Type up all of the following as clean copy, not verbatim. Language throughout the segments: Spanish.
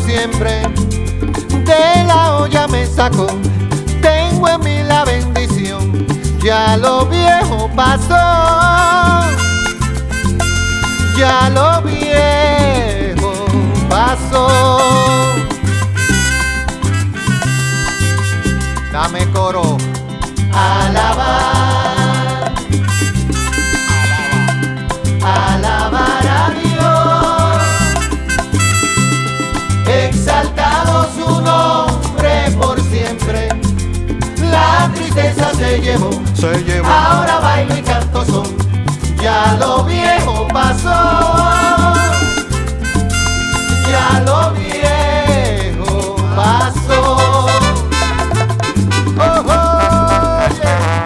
siempre. De la olla me sacó, tengo en mí la bendición. Ya lo viejo pasó, ya lo viejo pasó. Dame coro. Alabar, alabar a Dios, exaltado su nombre por siempre. La tristeza se llevó, ahora bailo y canto son. Ya lo viejo pasó, ya lo viejo pasó. Oh, oh, yeah.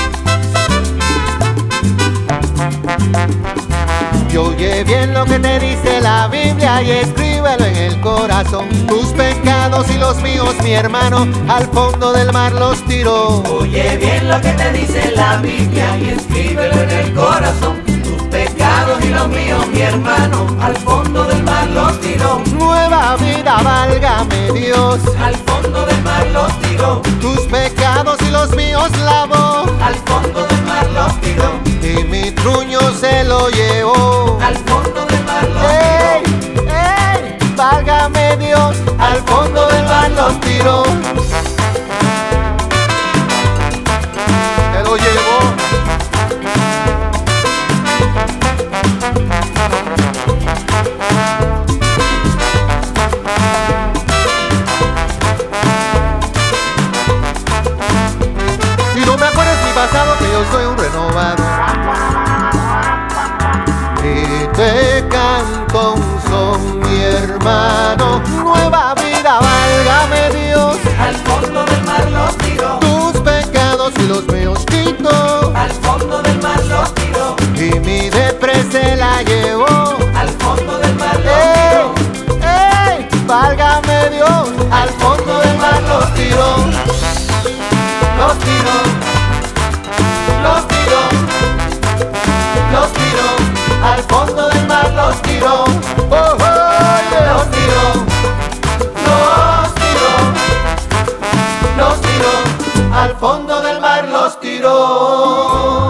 Y oye bien lo que te dice la Biblia y escríbelo en el corazón. Tus pecados y los míos, mi hermano, al fondo del mar los tiró. Oye bien lo que te dice la Biblia y escríbelo en el corazón. Tus pecados y los míos, mi hermano, al fondo del mar los tiró. Nueva vida, válgame Dios, Al fondo del mar los tiró. tus pecados y los míos lavó. Al fondo del mar los tiró. Y mi truño se lo llevó. Al fondo del mar los ¡Ey! tiró. ¡Ey! Válgame Dios, al fondo del mar los tiró. Se lo llevó. Y no me acuerdes mi pasado, que yo soy un renovado. Y te canto un son, mi hermano. Nueva vida, válgame Dios. Al fondo del mar los tiró. Tus pecados y los míos quitó. Al fondo del mar los tiró. Y mi depre se la llevó. Al fondo del mar los ¡Ey! tiró. ¡Ey! Válgame Dios, al fondo del mar los tiró. Los tiró. Los tiró. Los tiró. Al fondo del mar los tiró. Oh, oh, yeah. Los tiró. Los tiró. Los tiró. Al fondo del mar los tiró.